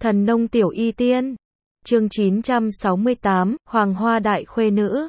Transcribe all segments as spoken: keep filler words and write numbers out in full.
Thần nông tiểu y tiên. Chương chín trăm sáu mươi tám, Hoàng Hoa Đại Khuê Nữ.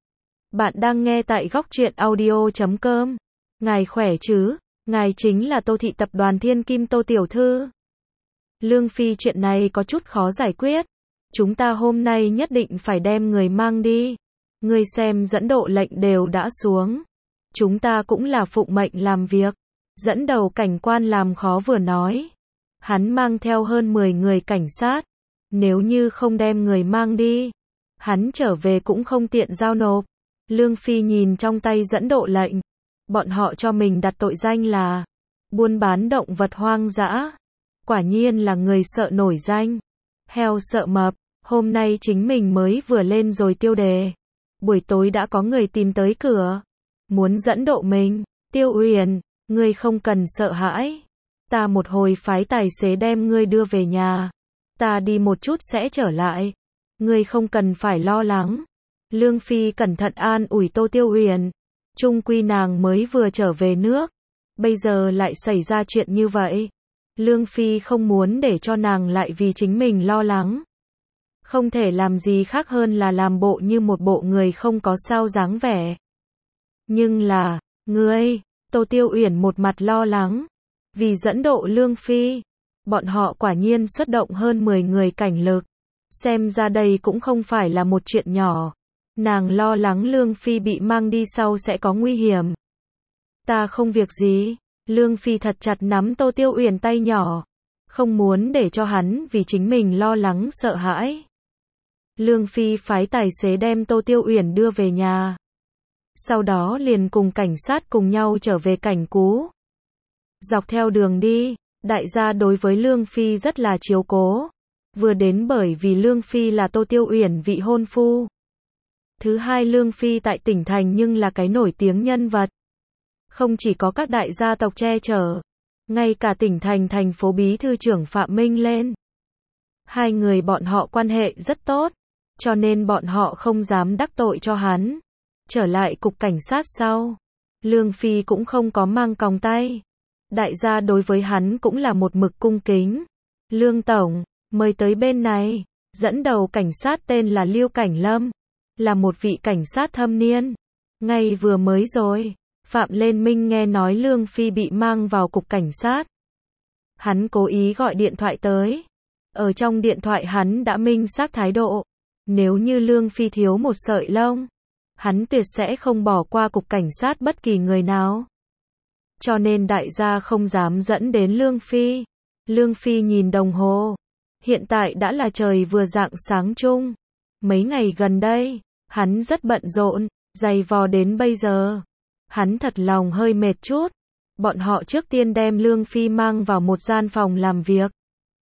Bạn đang nghe tại góc truyện audio chấm com. Ngài khỏe chứ? Ngài chính là Tô Thị Tập đoàn Thiên Kim Tô Tiểu Thư. Lương Phi, chuyện này có chút khó giải quyết. Chúng ta hôm nay nhất định phải đem người mang đi. Ngươi xem dẫn độ lệnh đều đã xuống. Chúng ta cũng là phụng mệnh làm việc. Dẫn đầu cảnh quan làm khó vừa nói. Hắn mang theo hơn mười người cảnh sát. Nếu như không đem người mang đi, hắn trở về cũng không tiện giao nộp. Lương Phi nhìn trong tay dẫn độ lệnh. Bọn họ cho mình đặt tội danh là buôn bán động vật hoang dã. Quả nhiên là người sợ nổi danh. Heo sợ mập. Hôm nay chính mình mới vừa lên rồi tiêu đề. Buổi tối đã có người tìm tới cửa. Muốn dẫn độ mình. Tiêu Uyển, ngươi không cần sợ hãi. Ta một hồi phái tài xế đem ngươi đưa về nhà. Ta đi một chút sẽ trở lại. Ngươi không cần phải lo lắng. Lương Phi cẩn thận an ủi Tô Tiêu Uyển. Chung quy nàng mới vừa trở về nước. Bây giờ lại xảy ra chuyện như vậy. Lương Phi không muốn để cho nàng lại vì chính mình lo lắng. Không thể làm gì khác hơn là làm bộ như một bộ người không có sao dáng vẻ. Nhưng là, ngươi, Tô Tiêu Uyển một mặt lo lắng. Vì dẫn độ Lương Phi, bọn họ quả nhiên xuất động hơn mười người cảnh lực. Xem ra đây cũng không phải là một chuyện nhỏ. Nàng lo lắng Lương Phi bị mang đi sau sẽ có nguy hiểm. Ta không việc gì. Lương Phi thật chặt nắm Tô Tiêu Uyển tay nhỏ. Không muốn để cho hắn vì chính mình lo lắng sợ hãi. Lương Phi phái tài xế đem Tô Tiêu Uyển đưa về nhà. Sau đó liền cùng cảnh sát cùng nhau trở về Cảnh Cú. Dọc theo đường đi, đại gia đối với Lương Phi rất là chiếu cố. Vừa đến bởi vì Lương Phi là Tô Tiêu Uyển vị hôn phu. Thứ hai, Lương Phi tại tỉnh thành nhưng là cái nổi tiếng nhân vật. Không chỉ có các đại gia tộc che chở, ngay cả tỉnh thành thành phố bí thư trưởng Phạm Minh lên. Hai người bọn họ quan hệ rất tốt, cho nên bọn họ không dám đắc tội cho hắn. Trở lại cục cảnh sát sau, Lương Phi cũng không có mang còng tay. Đại gia đối với hắn cũng là một mực cung kính. Lương Tổng, mời tới bên này. Dẫn đầu cảnh sát tên là Liêu Cảnh Lâm. Là một vị cảnh sát thâm niên. Ngay vừa mới rồi, Phạm Lên Minh nghe nói Lương Phi bị mang vào cục cảnh sát. Hắn cố ý gọi điện thoại tới. Ở trong điện thoại hắn đã minh xác thái độ. Nếu như Lương Phi thiếu một sợi lông, hắn tuyệt sẽ không bỏ qua cục cảnh sát bất kỳ người nào. Cho nên đại gia không dám dẫn đến Lương Phi. Lương Phi nhìn đồng hồ. Hiện tại đã là trời vừa rạng sáng chung. Mấy ngày gần đây, hắn rất bận rộn, dày vò đến bây giờ. Hắn thật lòng hơi mệt chút. Bọn họ trước tiên đem Lương Phi mang vào một gian phòng làm việc.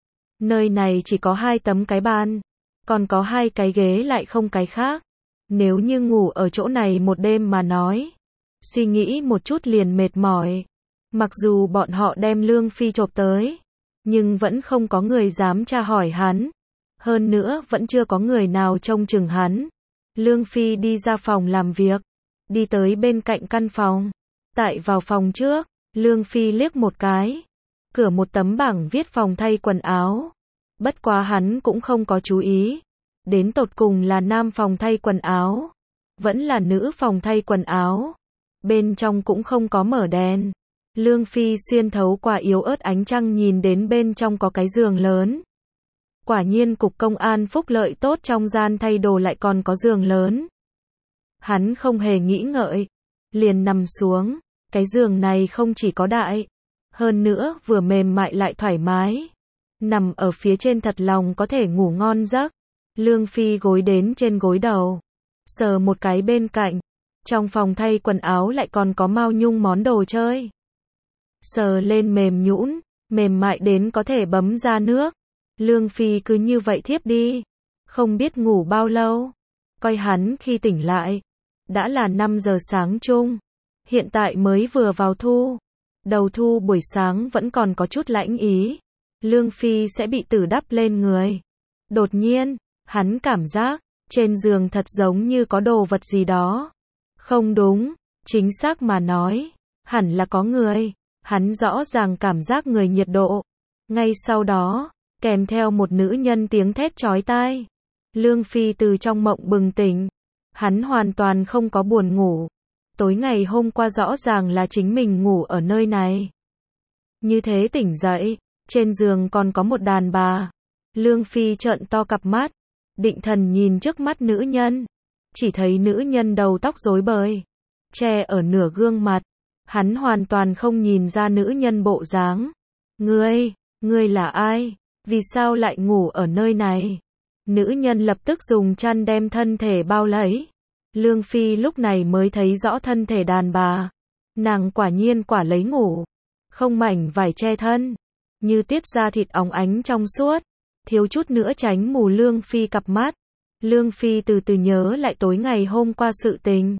Nơi này chỉ có hai tấm cái bàn. Còn có hai cái ghế lại không cái khác. Nếu như ngủ ở chỗ này một đêm mà nói. Suy nghĩ một chút liền mệt mỏi. Mặc dù bọn họ đem Lương Phi chộp tới, nhưng vẫn không có người dám tra hỏi hắn. Hơn nữa vẫn chưa có người nào trông chừng hắn. Lương Phi đi ra phòng làm việc, đi tới bên cạnh căn phòng. Tại vào phòng trước, Lương Phi liếc một cái. Cửa một tấm bảng viết phòng thay quần áo. Bất quá hắn cũng không có chú ý. Đến tột cùng là nam phòng thay quần áo, vẫn là nữ phòng thay quần áo. Bên trong cũng không có mở đèn. Lương Phi xuyên thấu qua yếu ớt ánh trăng nhìn đến bên trong có cái giường lớn. Quả nhiên cục công an phúc lợi tốt, trong gian thay đồ lại còn có giường lớn. Hắn không hề nghĩ ngợi, liền nằm xuống. Cái giường này không chỉ có đại, hơn nữa vừa mềm mại lại thoải mái. Nằm ở phía trên thật lòng có thể ngủ ngon giấc. Lương Phi gối đến trên gối đầu, sờ một cái bên cạnh. Trong phòng thay quần áo lại còn có mao nhung món đồ chơi. Sờ lên mềm nhũn, mềm mại đến có thể bấm ra nước. Lương Phi cứ như vậy thiếp đi. Không biết ngủ bao lâu. Coi hắn khi tỉnh lại. Đã là năm giờ sáng chung. Hiện tại mới vừa vào thu. Đầu thu buổi sáng vẫn còn có chút lãnh ý. Lương Phi sẽ bị tử đắp lên người. Đột nhiên, hắn cảm giác, trên giường thật giống như có đồ vật gì đó. Không đúng, chính xác mà nói, hẳn là có người. Hắn rõ ràng cảm giác người nhiệt độ. Ngay sau đó, kèm theo một nữ nhân tiếng thét chói tai. Lương Phi từ trong mộng bừng tỉnh. Hắn hoàn toàn không có buồn ngủ. Tối ngày hôm qua rõ ràng là chính mình ngủ ở nơi này. Như thế tỉnh dậy, trên giường còn có một đàn bà. Lương Phi trợn to cặp mắt, định thần nhìn trước mắt nữ nhân. Chỉ thấy nữ nhân đầu tóc rối bời, che ở nửa gương mặt. Hắn hoàn toàn không nhìn ra nữ nhân bộ dáng. Ngươi, ngươi là ai? Vì sao lại ngủ ở nơi này? Nữ nhân lập tức dùng chăn đem thân thể bao lấy. Lương Phi lúc này mới thấy rõ thân thể đàn bà. Nàng quả nhiên quả lấy ngủ. Không mảnh vải che thân. Như tiết da thịt óng ánh trong suốt. Thiếu chút nữa tránh mù Lương Phi cặp mắt. Lương Phi từ từ nhớ lại tối ngày hôm qua sự tình.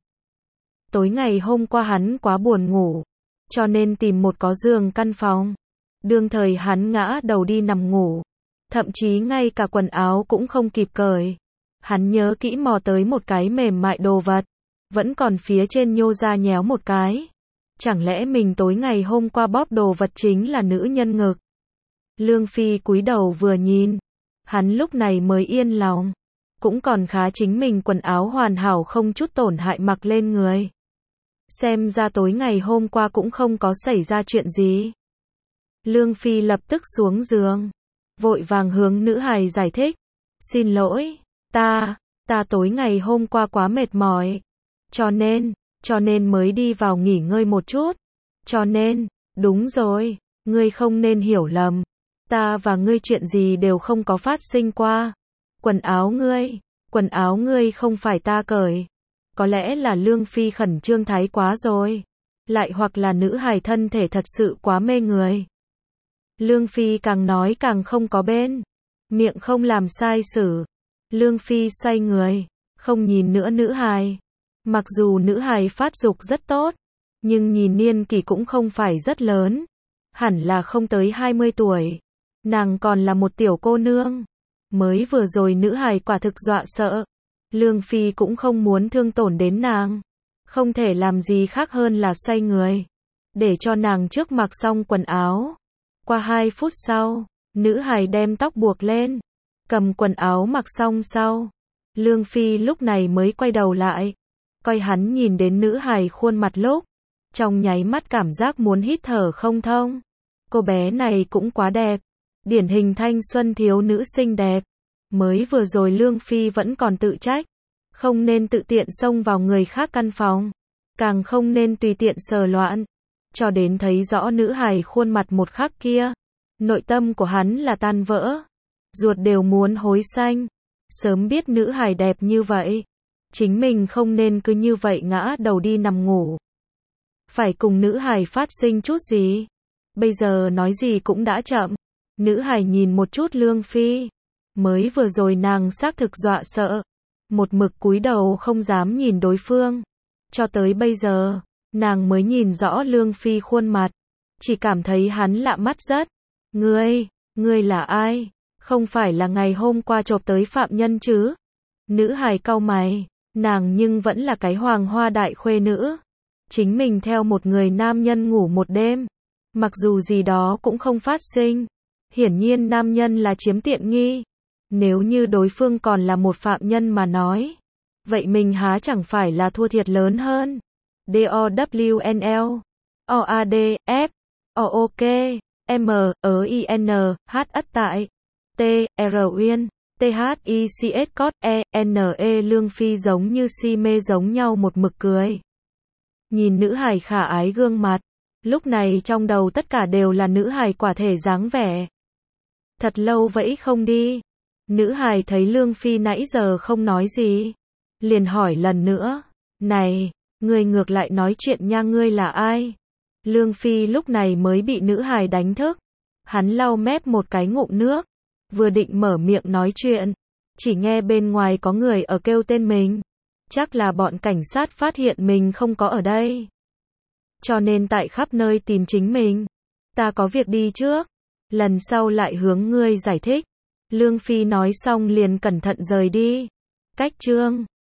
Tối ngày hôm qua hắn quá buồn ngủ. Cho nên tìm một có giường căn phòng. Đương thời hắn ngã đầu đi nằm ngủ. Thậm chí ngay cả quần áo cũng không kịp cởi. Hắn nhớ kỹ mò tới một cái mềm mại đồ vật. Vẫn còn phía trên nhô ra nhéo một cái. Chẳng lẽ mình tối ngày hôm qua bóp đồ vật chính là nữ nhân ngực? Lương Phi cúi đầu vừa nhìn. Hắn lúc này mới yên lòng. Cũng còn khá chính mình quần áo hoàn hảo không chút tổn hại mặc lên người. Xem ra tối ngày hôm qua cũng không có xảy ra chuyện gì. Lương Phi lập tức xuống giường. Vội vàng hướng nữ hài giải thích. Xin lỗi, ta, ta tối ngày hôm qua quá mệt mỏi. Cho nên, cho nên mới đi vào nghỉ ngơi một chút. Cho nên, đúng rồi, ngươi không nên hiểu lầm. Ta và ngươi chuyện gì đều không có phát sinh qua. Quần áo ngươi, quần áo ngươi không phải ta cởi. Có lẽ là Lương Phi khẩn trương thái quá rồi. Lại hoặc là nữ hài thân thể thật sự quá mê người. Lương Phi càng nói càng không có bên. Miệng không làm sai sử. Lương Phi xoay người. Không nhìn nữa nữ hài. Mặc dù nữ hài phát dục rất tốt. Nhưng nhìn niên kỷ cũng không phải rất lớn. Hẳn là không tới hai mươi tuổi. Nàng còn là một tiểu cô nương. Mới vừa rồi nữ hài quả thực dọa sợ. Lương Phi cũng không muốn thương tổn đến nàng. Không thể làm gì khác hơn là xoay người. Để cho nàng trước mặc xong quần áo. Qua hai phút sau, nữ hài đem tóc buộc lên. Cầm quần áo mặc xong sau. Lương Phi lúc này mới quay đầu lại. Coi hắn nhìn đến nữ hài khuôn mặt lúc. Trong nháy mắt cảm giác muốn hít thở không thông. Cô bé này cũng quá đẹp. Điển hình thanh xuân thiếu nữ xinh đẹp. Mới vừa rồi Lương Phi vẫn còn tự trách. Không nên tự tiện xông vào người khác căn phòng. Càng không nên tùy tiện sờ loạn. Cho đến thấy rõ nữ hài khuôn mặt một khắc kia. Nội tâm của hắn là tan vỡ. Ruột đều muốn hối xanh. Sớm biết nữ hài đẹp như vậy. Chính mình không nên cứ như vậy ngã đầu đi nằm ngủ. Phải cùng nữ hài phát sinh chút gì. Bây giờ nói gì cũng đã chậm. Nữ hài nhìn một chút Lương Phi. Mới vừa rồi nàng xác thực dọa sợ. Một mực cúi đầu không dám nhìn đối phương. Cho tới bây giờ, nàng mới nhìn rõ Lương Phi khuôn mặt. Chỉ cảm thấy hắn lạ mắt rất. Ngươi, ngươi là ai? Không phải là ngày hôm qua chộp tới phạm nhân chứ? Nữ hài cau mày. Nàng nhưng vẫn là cái hoàng hoa đại khuê nữ. Chính mình theo một người nam nhân ngủ một đêm. Mặc dù gì đó cũng không phát sinh. Hiển nhiên nam nhân là chiếm tiện nghi. Nếu như đối phương còn là một phạm nhân mà nói. Vậy mình há chẳng phải là thua thiệt lớn hơn. D-O-W-N-L O-A-D-F O-O-K M-E-I-N H-ất tại T-R-Uyên T-H-I-C-S cốt E-N-E Lương Phi giống như si mê giống nhau một mực cười. Nhìn nữ hài khả ái gương mặt. Lúc này trong đầu tất cả đều là nữ hài quả thể dáng vẻ. Thật lâu vẫy không đi. Nữ hài thấy Lương Phi nãy giờ không nói gì. Liền hỏi lần nữa. Này, người ngược lại nói chuyện nha, ngươi là ai? Lương Phi lúc này mới bị nữ hài đánh thức. Hắn lau mép một cái ngụm nước. Vừa định mở miệng nói chuyện. Chỉ nghe bên ngoài có người ở kêu tên mình. Chắc là bọn cảnh sát phát hiện mình không có ở đây. Cho nên tại khắp nơi tìm chính mình. Ta có việc đi trước. Lần sau lại hướng ngươi giải thích. Lương Phi nói xong liền cẩn thận rời đi. Cách chương